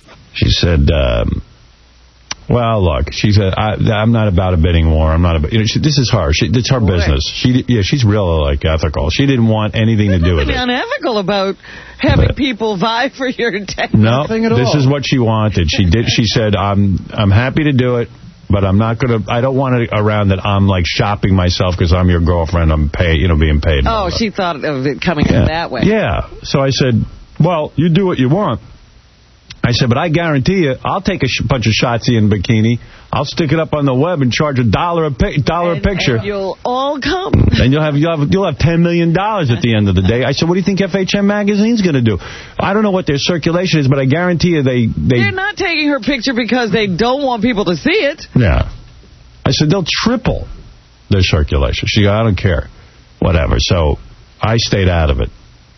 She said, well, look, she said, I'm not about a bidding war. I'm not about, this is her. It's her business. She's real, ethical. She didn't want anything to do with it. There's nothing unethical about having people vie for your attention. No, this is what she wanted. She said, I'm happy to do it, but I'm not going to, I don't want it around that I'm, shopping myself because I'm your girlfriend. I'm being paid. Oh, she thought of it coming in that way. Yeah. So I said, well, you do what you want. I said, but I guarantee you, I'll take a bunch of shots of you in bikini. I'll stick it up on the web and charge $1 a picture. And you'll all come. And you'll have $10 million at the end of the day. I said, what do you think FHM Magazine's going to do? I don't know what their circulation is, but I guarantee you They're not taking her picture because they don't want people to see it. Yeah. I said, they'll triple their circulation. She goes, I don't care. Whatever. So I stayed out of it.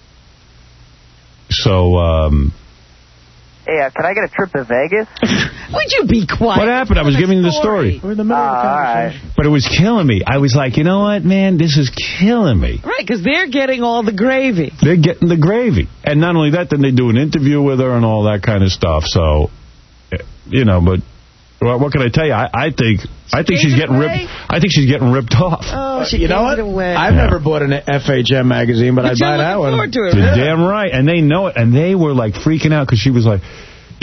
So, Hey, can I get a trip to Vegas? Would you be quiet? What happened? I was giving you the story. We're in the middle of the conversation. Right. But it was killing me. I was like, you know what, man? This is killing me. Right, because they're getting all the gravy. They're getting the gravy. And not only that, then they do an interview with her and all that kind of stuff. So, but what can I tell you? I think she's getting ripped. I think she's getting ripped off. Oh, she you know what? I've never bought an FHM magazine, but I'd buy that one. You're damn right. And they know it. And they were freaking out because she was like,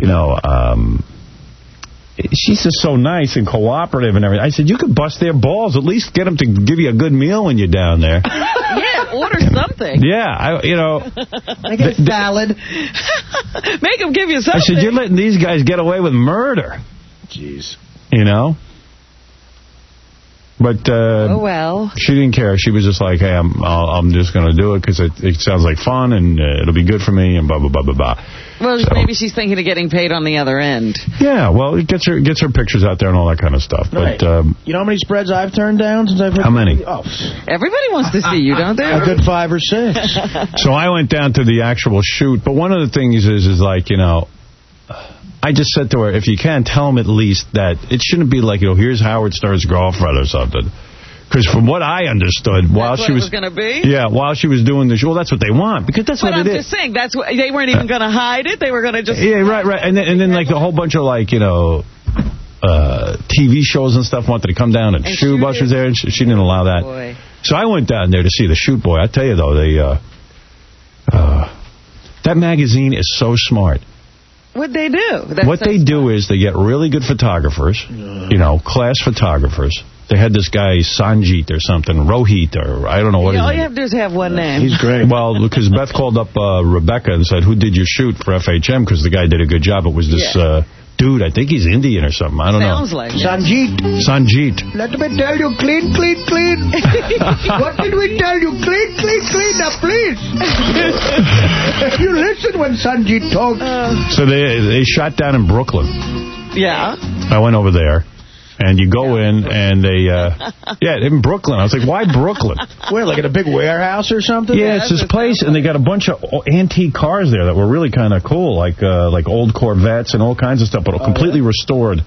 she's just so nice and cooperative and everything. I said, you could bust their balls. At least get them to give you a good meal when you're down there. Yeah, order something. Yeah, Make a salad. Make them give you something. I said, you're letting these guys get away with murder. Jeez. But oh, well. She didn't care. She was just like, hey, I'm just going to do it because it sounds like fun and it'll be good for me and blah, blah, blah, blah, blah. Well, so, maybe she's thinking of getting paid on the other end. Yeah, well, it gets her pictures out there and all that kind of stuff. Right. But you know how many spreads I've turned down since I've heard? How many? Oh. Everybody wants to see you, don't they? A good 5 or 6. So I went down to the actual shoot. But one of the things is I just said to her, if you can, tell them at least that it shouldn't be like, here's Howard Stern's girlfriend or something. Because from what I understood, while she was going to be? Yeah, while she was doing the show, well, that's what they want. Because that's what it is. But I'm just saying, they weren't even going to hide it. They were going to just... Yeah, right. And then a whole bunch of, TV shows and stuff wanted to come down and shoot while she was there, and she didn't allow that. Boy. So I went down there to see the shoot, boy. I tell you, though, that magazine is so smart. What'd they do? What they do is they get really good photographers, class photographers. They had this guy, Sanjeet or something, Rohit, or I don't know what all you have to do is have one name. He's great. Well, because Beth called up Rebecca and said, who did you shoot for FHM? Because the guy did a good job. It was this dude, I think he's Indian or something. I don't know. Sounds like Sanjeet. Let me tell you, clean. What did we tell you? Clean. Now, please. You listen when Sanjeet talks. So they shot down in Brooklyn. Yeah. I went over there. And you go in, and they, in Brooklyn. I was like, why Brooklyn? Where, like at a big warehouse or something? Yeah, it's this place, and they got a bunch of antique cars there that were really kind of cool, like old Corvettes and all kinds of stuff, but completely restored.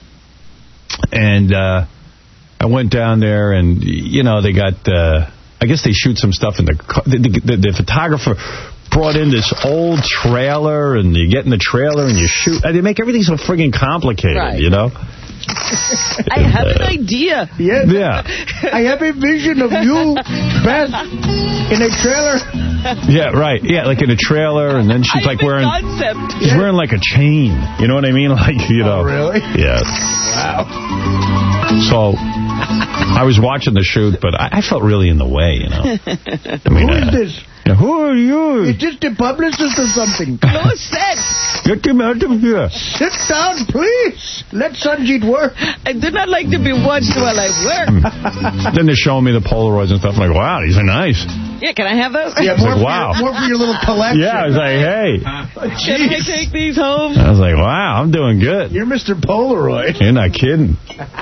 And I went down there, and, they got, I guess they shoot some stuff in the photographer brought in this old trailer, and you get in the trailer, and you shoot. They make everything so friggin' complicated, right. I have an idea. Yeah. I have a vision of you, Beth, in a trailer. Yeah, right. Yeah, like in a trailer, and then she's wearing... Concept. She's wearing like a chain. You know what I mean? Oh, really? Yeah. Wow. So, I was watching the shoot, but I felt really in the way, I mean, who is this? Who are you? It's just a publicist or something. No set. Get him out of here. Sit down, please. Let Sanjeet work. I do not like to be watched while I work. Then they're showing me the Polaroids and stuff. I'm like, wow, these are nice. Yeah, can I have those? Yeah, more for your little collection. Yeah, I was like, hey. Can I take these home? I was like, wow, I'm doing good. You're Mr. Polaroid. You're not kidding.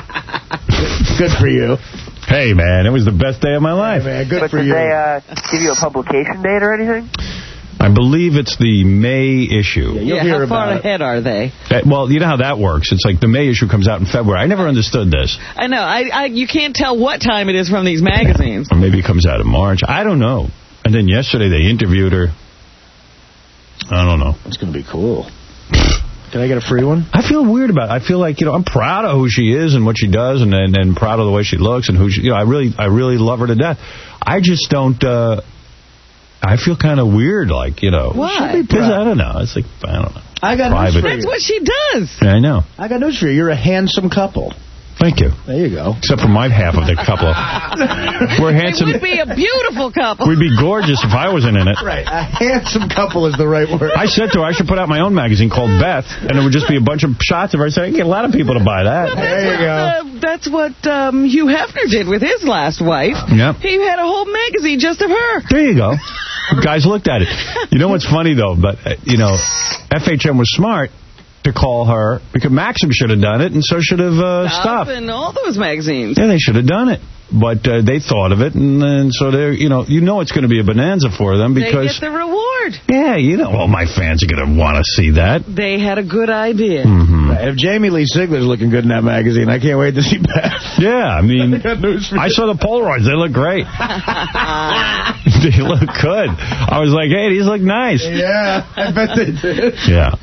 Good for you. Hey, man, it was the best day of my life. Hey, man, good for you. Did they give you a publication date or anything? I believe it's the May issue. Yeah, how far ahead are they? Well, you know how that works. It's like the May issue comes out in February. I never understood this. I know. You can't tell what time it is from these magazines. Or maybe it comes out in March. I don't know. And then yesterday they interviewed her. I don't know. It's going to be cool. Can I get a free one? I feel weird about it. I feel like, I'm proud of who she is and what she does, and proud of the way she looks, and who she, I really love her to death. I just don't. I feel kind of weird, like, Why? Because I don't know. It's like, I don't know. I got news for you. That's what she does. Yeah, I know. I got news for you. You're a handsome couple. Thank you. There you go. Except for my half of the couple. We're handsome. It would be a beautiful couple. We'd be gorgeous if I wasn't in it. Right. A handsome couple is the right word. I said to her, I should put out my own magazine called Beth, and it would just be a bunch of shots of her. I get a lot of people to buy that. Well, there you go. That's what Hugh Hefner did with his last wife. Yep. He had a whole magazine just of her. There you go. Guys looked at it. You know what's funny, though? But, FHM was smart to call her, because Maxim should have done it, and so should have Stuff. And all those magazines. Yeah, they should have done it. But they thought of it, and so they're, it's going to be a bonanza for them, because... They get the reward. Yeah, all my fans are going to want to see that. They had a good idea. Mm-hmm. If Jamie Lee Sigler's looking good in that magazine, I can't wait to see Beth. Yeah, I mean, I saw the Polaroids. They look great. They look good. I was like, hey, these look nice. Yeah, I bet they did. Yeah.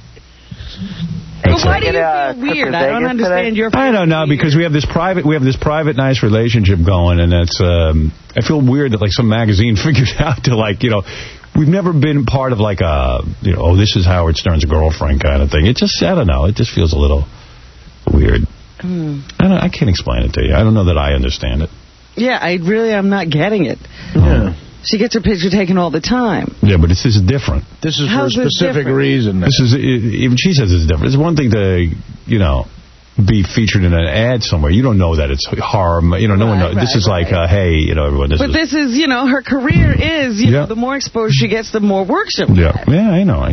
But why do you feel weird? I don't understand your. I don't know, because we have this private nice relationship going, and it's I feel weird that like some magazine figured out to we've never been part of like a this is Howard Stern's girlfriend kind of thing. It just, I don't know, it just feels a little weird. I can't explain it to you. I don't know that I understand it. Yeah, I'm not getting it. Yeah. She gets her picture taken all the time. Yeah, but this is different. This is for a specific reason. This is, even she says it's different. It's one thing to, be featured in an ad somewhere. You don't know that it's harm. No one knows. This is like, hey, everyone. This is, her career is, the more exposure she gets, the more work she'll get. Yeah, I know.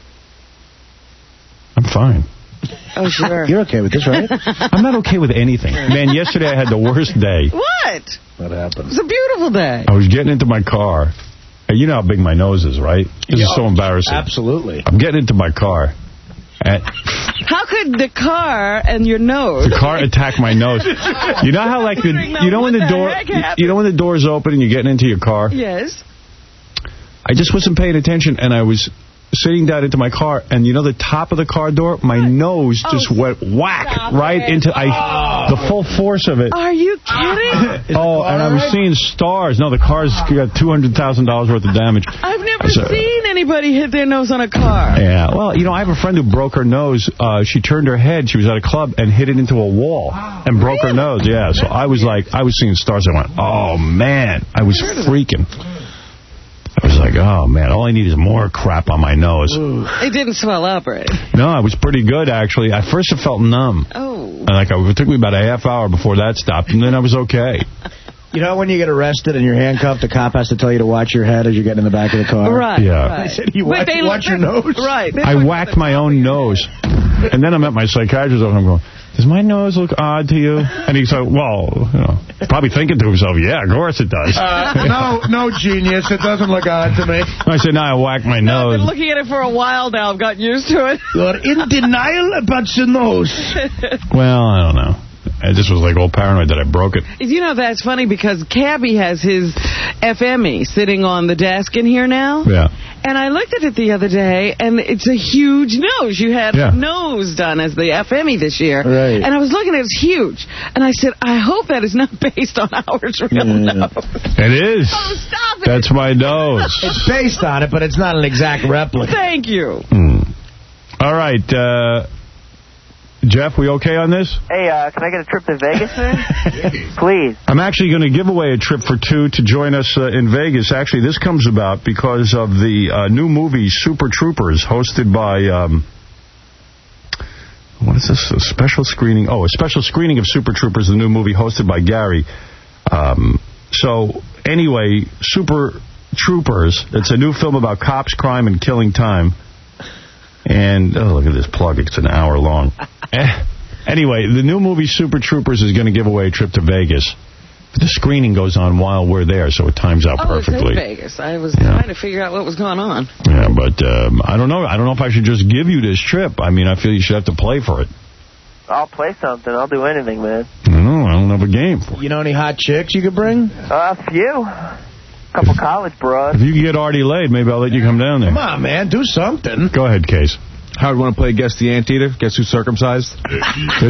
I'm fine. Oh, sure. You're okay with this, right? I'm not okay with anything. Man, yesterday I had the worst day. What? What happened? It's a beautiful day. I was getting into my car. And you know how big my nose is, right? This is so embarrassing. Absolutely. I'm getting into my car. How could the car and your nose... The car attack my nose. You know how, like, when the door's open and you're getting into your car? Yes. I just wasn't paying attention, and I was sitting down into my car, and the top of the car door, my nose just went whack right into the full force of it. Are you kidding? And I was seeing stars. No, the car's got $200,000 worth of damage. I've never seen anybody hit their nose on a car. Yeah, well, I have a friend who broke her nose. She turned her head. She was at a club and hit it into a wall and broke her nose. Yeah, so I was seeing stars. I went, oh, man. I was freaking. I was like, oh, man, all I need is more crap on my nose. It didn't swell up, right? No, it was pretty good, actually. At first, it felt numb. Oh. And it took me about a half hour before that stopped, and then I was okay. When you get arrested and you're handcuffed, the cop has to tell you to watch your head as you get in the back of the car? Right. Yeah. Right. They said, watch your nose? Right. I whacked my own nose. And then I'm at my psychiatrist's office, and I'm going, does my nose look odd to you? And he's like, well, probably thinking to himself, yeah, of course it does. No, genius. It doesn't look odd to me. I said, no, I whacked my nose. I've been looking at it for a while now. I've gotten used to it. You're in denial about your nose. Well, I don't know. I just was like all paranoid that I broke it. That's funny because Cabby has his FME sitting on the desk in here now. Yeah. And I looked at it the other day, and it's a huge nose. You had a nose done as the FME this year. Right. And I was looking at it, it's huge. And I said, I hope that is not based on Howard's real nose. It is. Oh, stop it. That's my nose. It's based on it, but it's not an exact replica. Thank you. All right, Jeff, we okay on this? Hey, can I get a trip to Vegas, man? Please. I'm actually going to give away a trip for two to join us in Vegas. Actually, this comes about because of the new movie Super Troopers, hosted by... what is this? A special screening? Oh, a special screening of Super Troopers, the new movie hosted by Gary. So, anyway, Super Troopers, it's a new film about cops, crime, and killing time. And, oh, look at this plug. It's an hour long. Anyway, the new movie Super Troopers is going to give away a trip to Vegas. But the screening goes on while we're there, so it times out perfectly. It's in Vegas. I was trying to figure out what was going on. Yeah, but I don't know. I don't know if I should just give you this trip. I mean, I feel you should have to play for it. I'll play something. I'll do anything, man. I don't have a game for it. You know any hot chicks you could bring? A few. A couple college bros. If you can get Artie laid, maybe I'll let you come down there. Come on, man. Do something. Go ahead, Case. Howard, want to play Guess the Anteater? Guess who's circumcised?